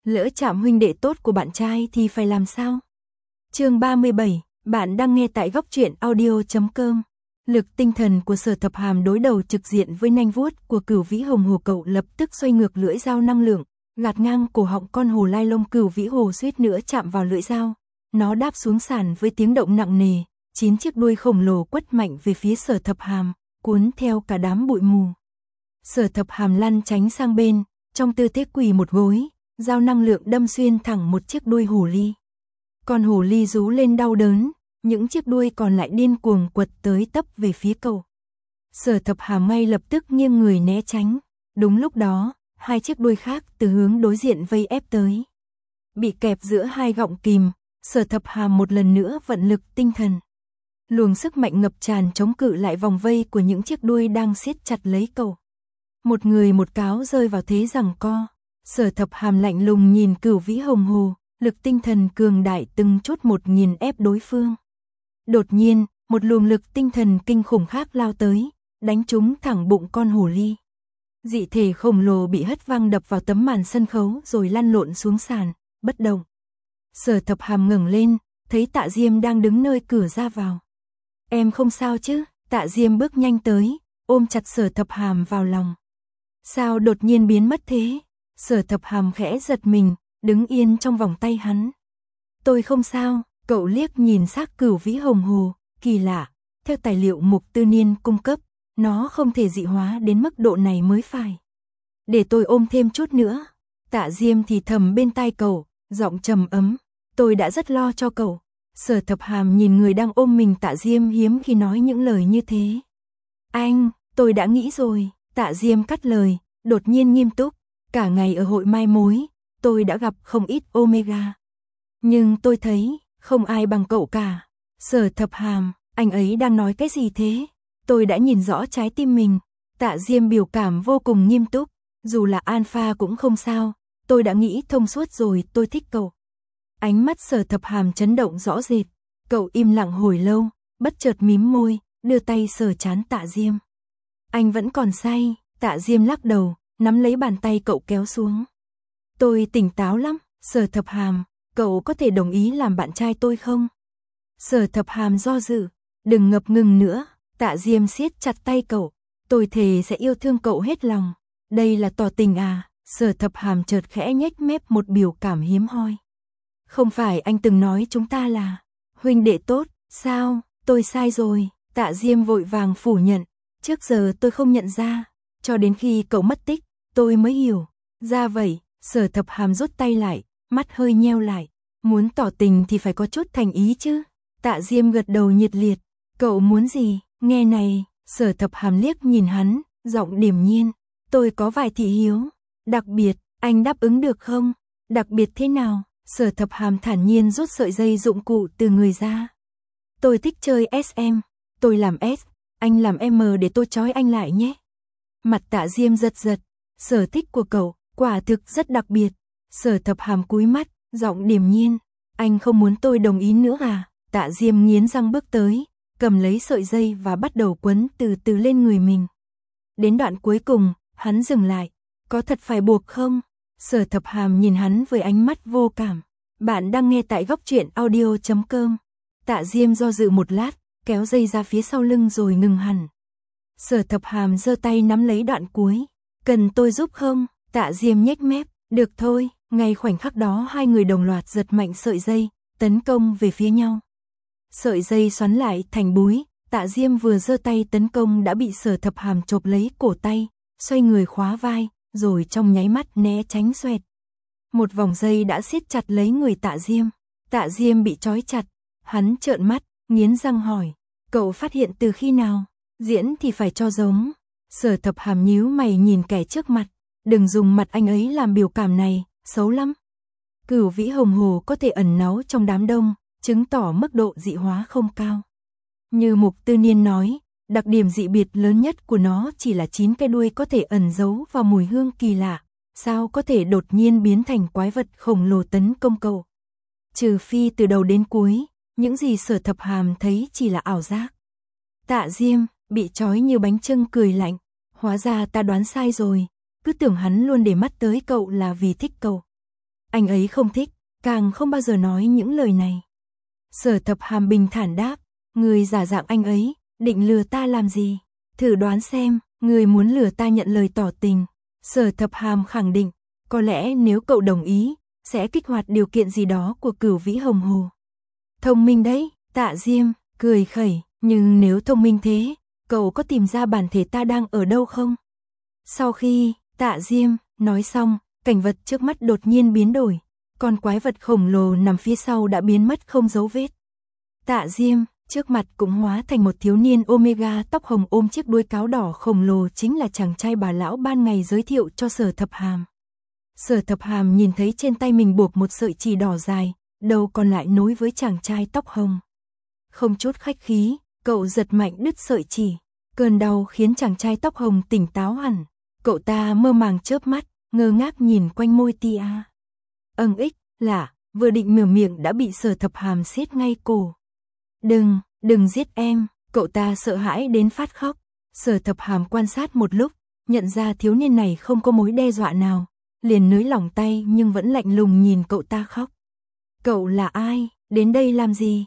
Lỡ chạm huynh đệ tốt của bạn trai thì phải làm sao? Chương 37, bạn đang nghe tại góc truyện audio.com. Lực tinh thần của Sở Thập Hàm đối đầu trực diện với nanh vuốt của Cửu Vĩ Hồng Hồ, cậu lập tức xoay ngược lưỡi dao năng lượng, gạt ngang cổ họng con hồ lai lông. Cửu Vĩ Hồ suýt nữa chạm vào lưỡi dao, nó đáp xuống sàn với tiếng động nặng nề, 9 chiếc đuôi khổng lồ quất mạnh về phía Sở Thập Hàm, cuốn theo cả đám bụi mù. Sở Thập Hàm lăn tránh sang bên, trong tư thế quỳ một gối, dao năng lượng đâm xuyên thẳng một chiếc đuôi hồ ly. Con hồ ly rú lên đau đớn, những chiếc đuôi còn lại điên cuồng quật tới tấp về phía cậu. Sở Thập Hàm ngay lập tức nghiêng người né tránh. Đúng lúc đó, hai chiếc đuôi khác từ hướng đối diện vây ép tới. Bị kẹp giữa hai gọng kìm, Sở Thập Hàm một lần nữa vận lực tinh thần. Luồng sức mạnh ngập tràn chống cự lại vòng vây của những chiếc đuôi đang siết chặt lấy cậu. Một người một cáo rơi vào thế giằng co. Sở Thập Hàm lạnh lùng nhìn Cửu Vĩ Hồng Hồ, lực tinh thần cường đại từng chút một nghiền ép đối phương. Đột nhiên, một luồng lực tinh thần kinh khủng khác lao tới, đánh trúng thẳng bụng con hồ ly. Dị thể khổng lồ bị hất văng đập vào tấm màn sân khấu rồi lăn lộn xuống sàn, bất động. Sở Thập Hàm ngẩng lên, thấy Tạ Diêm đang đứng nơi cửa ra vào. Em không sao chứ? Tạ Diêm bước nhanh tới, ôm chặt Sở Thập Hàm vào lòng. Sao đột nhiên biến mất thế? Sở Thập Hàm khẽ giật mình, đứng yên trong vòng tay hắn. Tôi không sao. Cậu liếc nhìn xác Cửu Vĩ Hồng Hồ, kỳ lạ, theo tài liệu Mục Tư Niên cung cấp, nó không thể dị hóa đến mức độ này mới phải. Để tôi ôm thêm chút nữa. Tạ Diêm thì thầm bên tai cậu, giọng trầm ấm, tôi đã rất lo cho cậu. Sở Thập Hàm nhìn người đang ôm mình. Tạ Diêm hiếm khi nói những lời như thế. Anh, tôi đã nghĩ rồi. Tạ Diêm cắt lời, đột nhiên nghiêm túc, cả ngày ở hội mai mối, tôi đã gặp không ít Omega. Nhưng tôi thấy không ai bằng cậu cả. Sở Thập Hàm, anh ấy đang nói cái gì thế? Tôi đã nhìn rõ trái tim mình. Tạ Diêm biểu cảm vô cùng nghiêm túc, dù là alpha cũng không sao, tôi đã nghĩ thông suốt rồi, tôi thích cậu. Ánh mắt Sở Thập Hàm chấn động rõ rệt, cậu im lặng hồi lâu, bất chợt mím môi, đưa tay sờ trán Tạ Diêm. Anh vẫn còn say. Tạ Diêm lắc đầu, nắm lấy bàn tay cậu kéo xuống. Tôi tỉnh táo lắm. Sở Thập Hàm, cậu có thể đồng ý làm bạn trai tôi không? Sở Thập Hàm do dự, đừng ngập ngừng nữa. Tạ Diêm siết chặt tay cậu, tôi thề sẽ yêu thương cậu hết lòng. Đây là tỏ tình à? Sở Thập Hàm chợt khẽ nhếch mép một biểu cảm hiếm hoi. Không phải anh từng nói chúng ta là huynh đệ tốt, sao? Tôi sai rồi. Tạ Diêm vội vàng phủ nhận, trước giờ tôi không nhận ra, cho đến khi cậu mất tích, tôi mới hiểu. Ra vậy. Sở Thập Hàm rút tay lại, mắt hơi nheo lại. Muốn tỏ tình thì phải có chút thành ý chứ. Tạ Diêm gật đầu nhiệt liệt. Cậu muốn gì? Nghe này. Sở Thập Hàm liếc nhìn hắn, giọng điềm nhiên. Tôi có vài thị hiếu. Đặc biệt, anh đáp ứng được không? Đặc biệt thế nào? Sở Thập Hàm thản nhiên rút sợi dây dụng cụ từ người ra. Tôi thích chơi SM. Tôi làm S, anh làm M để tôi trói anh lại nhé. Mặt Tạ Diêm giật giật. Sở thích của cậu quả thực rất đặc biệt. Sở Thập Hàm cúi mắt, giọng điềm nhiên. Anh không muốn tôi đồng ý nữa à? Tạ Diêm nghiến răng bước tới, cầm lấy sợi dây và bắt đầu quấn từ từ lên người mình. Đến đoạn cuối cùng, hắn dừng lại. Có thật phải buộc không? Sở Thập Hàm nhìn hắn với ánh mắt vô cảm. Bạn đang nghe tại góc truyện audio.com. Tạ Diêm do dự một lát, kéo dây ra phía sau lưng rồi ngừng hẳn. Sở Thập Hàm giơ tay nắm lấy đoạn cuối. Cần tôi giúp không? Tạ Diêm nhếch mép. Được thôi. Ngay khoảnh khắc đó hai người đồng loạt giật mạnh sợi dây, tấn công về phía nhau. Sợi dây xoắn lại thành búi. Tạ Diêm vừa giơ tay tấn công đã bị Sở Thập Hàm chộp lấy cổ tay, xoay người khóa vai, rồi trong nháy mắt né tránh xoẹt. Một vòng dây đã siết chặt lấy người Tạ Diêm. Tạ Diêm bị trói chặt. Hắn trợn mắt, nghiến răng hỏi. Cậu phát hiện từ khi nào? Diễn thì phải cho giống. Sở Thập Hàm nhíu mày nhìn kẻ trước mặt. Đừng dùng mặt anh ấy làm biểu cảm này, xấu lắm. Cửu Vĩ Hồng Hồ có thể ẩn náu trong đám đông, chứng tỏ mức độ dị hóa không cao. Như Mục Tư Niên nói, đặc điểm dị biệt lớn nhất của nó chỉ là 9 cái đuôi có thể ẩn giấu vào mùi hương kỳ lạ. Sao có thể đột nhiên biến thành quái vật khổng lồ tấn công cậu? Trừ phi từ đầu đến cuối, những gì Sở Thập Hàm thấy chỉ là ảo giác. Tạ Diêm bị trói như bánh chưng cười lạnh. Hóa ra ta đoán sai rồi. Cứ tưởng hắn luôn để mắt tới cậu là vì thích cậu. Anh ấy không thích, càng không bao giờ nói những lời này. Sở Thập Hàm bình thản đáp, người giả dạng anh ấy, định lừa ta làm gì? Thử đoán xem, người muốn lừa ta nhận lời tỏ tình. Sở Thập Hàm khẳng định, có lẽ nếu cậu đồng ý, sẽ kích hoạt điều kiện gì đó của Cửu Vĩ Hồng Hồ. Thông minh đấy, Tạ Diêm, cười khẩy, nhưng nếu thông minh thế, cậu có tìm ra bản thể ta đang ở đâu không? Sau khi Tạ Diêm nói xong, cảnh vật trước mắt đột nhiên biến đổi, con quái vật khổng lồ nằm phía sau đã biến mất không dấu vết. Tạ Diêm, trước mặt cũng hóa thành một thiếu niên Omega tóc hồng ôm chiếc đuôi cáo đỏ khổng lồ, chính là chàng trai bà lão ban ngày giới thiệu cho Sở Thập Hàm. Sở Thập Hàm nhìn thấy trên tay mình buộc một sợi chỉ đỏ dài, đầu còn lại nối với chàng trai tóc hồng. Không chút khách khí, cậu giật mạnh đứt sợi chỉ. Cơn đau khiến chàng trai tóc hồng tỉnh táo hẳn. Cậu ta mơ màng chớp mắt, ngơ ngác nhìn quanh môi tia. Lạ, vừa định mở miệng đã bị Sở Thập Hàm siết ngay cổ. Đừng giết em, cậu ta sợ hãi đến phát khóc. Sở Thập Hàm quan sát một lúc, nhận ra thiếu niên này không có mối đe dọa nào, liền nới lỏng tay nhưng vẫn lạnh lùng nhìn cậu ta khóc. Cậu là ai, đến đây làm gì?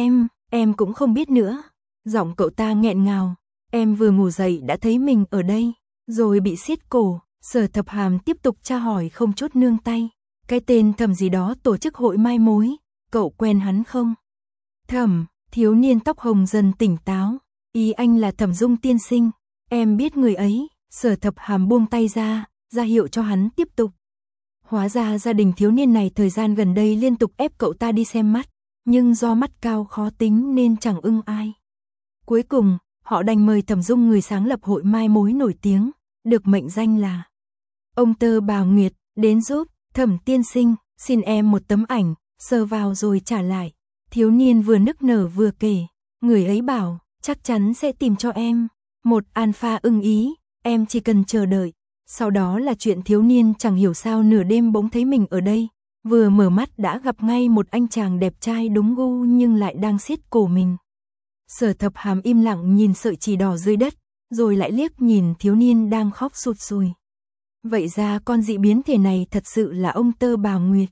Em cũng không biết nữa. Giọng cậu ta nghẹn ngào, em vừa ngủ dậy đã thấy mình ở đây, rồi bị siết cổ. Sở Thập Hàm tiếp tục tra hỏi không chút nương tay. Cái tên Thẩm gì đó tổ chức hội mai mối, cậu quen hắn không? Thẩm, thiếu niên tóc hồng dần tỉnh táo, ý anh là Thẩm Dung tiên sinh, em biết người ấy. Sở Thập Hàm buông tay ra hiệu cho hắn tiếp tục. Hóa ra gia đình thiếu niên này thời gian gần đây liên tục ép cậu ta đi xem mắt, nhưng do mắt cao khó tính nên chẳng ưng ai. Cuối cùng, họ đành mời Thẩm Dung, người sáng lập hội mai mối nổi tiếng, được mệnh danh là ông Tơ Bà Nguyệt, đến giúp. Thẩm tiên sinh, xin em một tấm ảnh, sờ vào rồi trả lại. Thiếu niên vừa nức nở vừa kể, người ấy bảo, chắc chắn sẽ tìm cho em một alpha ưng ý, em chỉ cần chờ đợi. Sau đó là chuyện thiếu niên chẳng hiểu sao nửa đêm bỗng thấy mình ở đây, vừa mở mắt đã gặp ngay một anh chàng đẹp trai đúng gu nhưng lại đang siết cổ mình. Sở Thập Hàm im lặng nhìn sợi chỉ đỏ dưới đất, rồi lại liếc nhìn thiếu niên đang khóc sụt sùi. Vậy ra con dị biến thể này thật sự là ông Tơ Bà Nguyệt.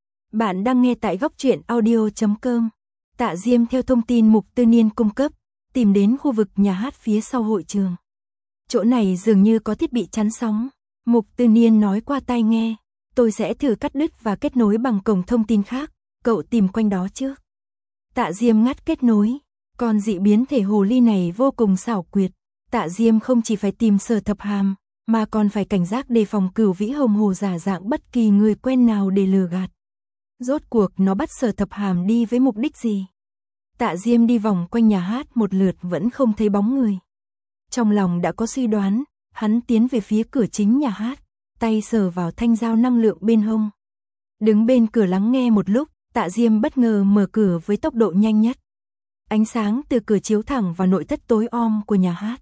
Bạn đang nghe tại Góc Truyện Audio.com. Tạ Diêm theo thông tin Mục Tư Niên cung cấp, tìm đến khu vực nhà hát phía sau hội trường. Chỗ này dường như có thiết bị chắn sóng. Mục Tư Niên nói qua tai nghe, tôi sẽ thử cắt đứt và kết nối bằng cổng thông tin khác, cậu tìm quanh đó trước. Tạ Diêm ngắt kết nối, con dị biến thể hồ ly này vô cùng xảo quyệt. Tạ Diêm không chỉ phải tìm Sở Thập Hàm, mà còn phải cảnh giác đề phòng Cửu Vĩ Hồng Hồ giả dạng bất kỳ người quen nào để lừa gạt. Rốt cuộc nó bắt Sở Thập Hàm đi với mục đích gì? Tạ Diêm đi vòng quanh nhà hát một lượt vẫn không thấy bóng người. Trong lòng đã có suy đoán, hắn tiến về phía cửa chính nhà hát, tay sờ vào thanh dao năng lượng bên hông. Đứng bên cửa lắng nghe một lúc, Tạ Diêm bất ngờ mở cửa với tốc độ nhanh nhất. Ánh sáng từ cửa chiếu thẳng vào nội thất tối om của nhà hát.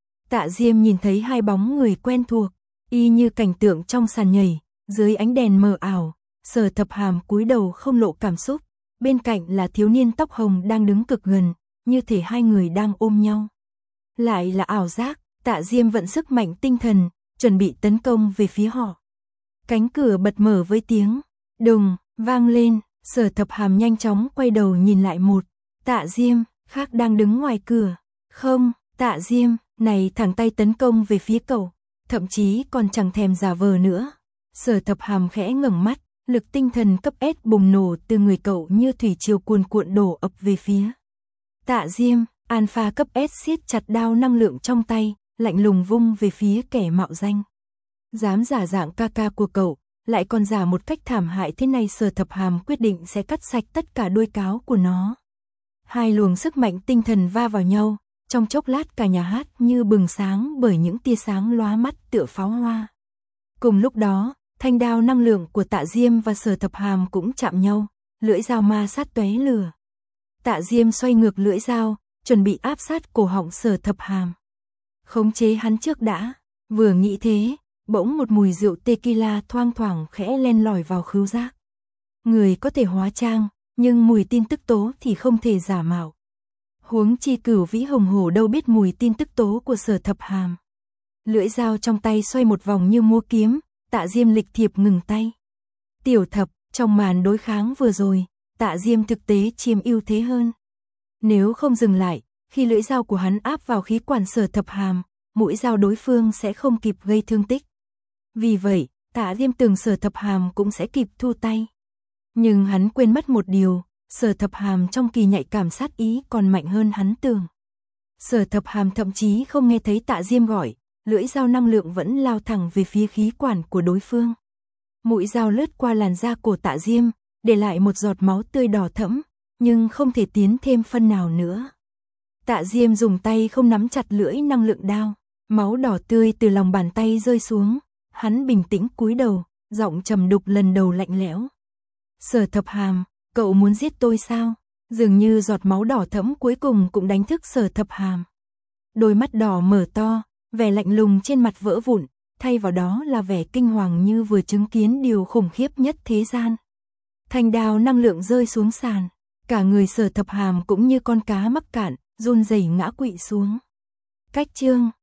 Tạ Diêm nhìn thấy hai bóng người quen thuộc, y như cảnh tượng trong sàn nhảy, dưới ánh đèn mờ ảo. Sở Thập Hàm cúi đầu không lộ cảm xúc, bên cạnh là thiếu niên tóc hồng đang đứng cực gần, như thể hai người đang ôm nhau. Lại là ảo giác, Tạ Diêm vận sức mạnh tinh thần, chuẩn bị tấn công về phía họ. Cánh cửa bật mở với tiếng đùng vang lên, Sở Thập Hàm nhanh chóng quay đầu nhìn lại một Tạ Diêm khác đang đứng ngoài cửa. Không, Tạ Diêm này thẳng tay tấn công về phía cậu, thậm chí còn chẳng thèm giả vờ nữa. Sở Thập Hàm khẽ ngẩng mắt, lực tinh thần cấp S bùng nổ từ người cậu như thủy triều cuồn cuộn đổ ập về phía Tạ Diêm. Alpha cấp S siết chặt đao năng lượng trong tay, lạnh lùng vung về phía kẻ mạo danh. Dám giả dạng ca ca của cậu, lại còn giả một cách thảm hại thế này. Sở Thập Hàm quyết định sẽ cắt sạch tất cả đuôi cáo của nó. Hai luồng sức mạnh tinh thần va vào nhau, trong chốc lát cả nhà hát như bừng sáng bởi những tia sáng lóa mắt tựa pháo hoa. Cùng lúc đó, thanh đao năng lượng của Tạ Diêm và Sở Thập Hàm cũng chạm nhau, lưỡi dao ma sát tóe lửa. Tạ Diêm xoay ngược lưỡi dao, chuẩn bị áp sát cổ họng Sở Thập Hàm. Khống chế hắn trước đã, vừa nghĩ thế, bỗng một mùi rượu tequila thoang thoảng khẽ len lỏi vào khứu giác. Người có thể hóa trang, nhưng mùi tin tức tố thì không thể giả mạo. Huống chi Cửu Vĩ Hồng Hồ đâu biết mùi tin tức tố của Sở Thập Hàm. Lưỡi dao trong tay xoay một vòng như múa kiếm, Tạ Diêm lịch thiệp ngừng tay. Tiểu Thập, Trong màn đối kháng vừa rồi, Tạ Diêm thực tế chiếm ưu thế hơn. Nếu không dừng lại, khi lưỡi dao của hắn áp vào khí quản Sở Thập Hàm, mũi dao đối phương sẽ không kịp gây thương tích. Vì vậy, Tạ Diêm tưởng Sở Thập Hàm cũng sẽ kịp thu tay. Nhưng hắn quên mất một điều, Sở Thập Hàm trong kỳ nhạy cảm sát ý còn mạnh hơn hắn tưởng. Sở Thập Hàm thậm chí không nghe thấy Tạ Diêm gọi, lưỡi dao năng lượng vẫn lao thẳng về phía khí quản của đối phương. Mũi dao lướt qua làn da của Tạ Diêm, để lại một giọt máu tươi đỏ thẫm, nhưng không thể tiến thêm phân nào nữa. Tạ Diêm dùng tay không nắm chặt lưỡi năng lượng đao, máu đỏ tươi từ lòng bàn tay rơi xuống, hắn bình tĩnh cúi đầu, giọng trầm đục lần đầu lạnh lẽo. Sở Thập Hàm, cậu muốn giết tôi sao? Dường như giọt máu đỏ thẫm cuối cùng cũng đánh thức Sở Thập Hàm. Đôi mắt đỏ mở to, vẻ lạnh lùng trên mặt vỡ vụn, thay vào đó là vẻ kinh hoàng như vừa chứng kiến điều khủng khiếp nhất thế gian. Thanh đao năng lượng rơi xuống sàn, cả người Sở Thập Hàm cũng như con cá mắc cạn, run rẩy ngã quỵ xuống. Cách chương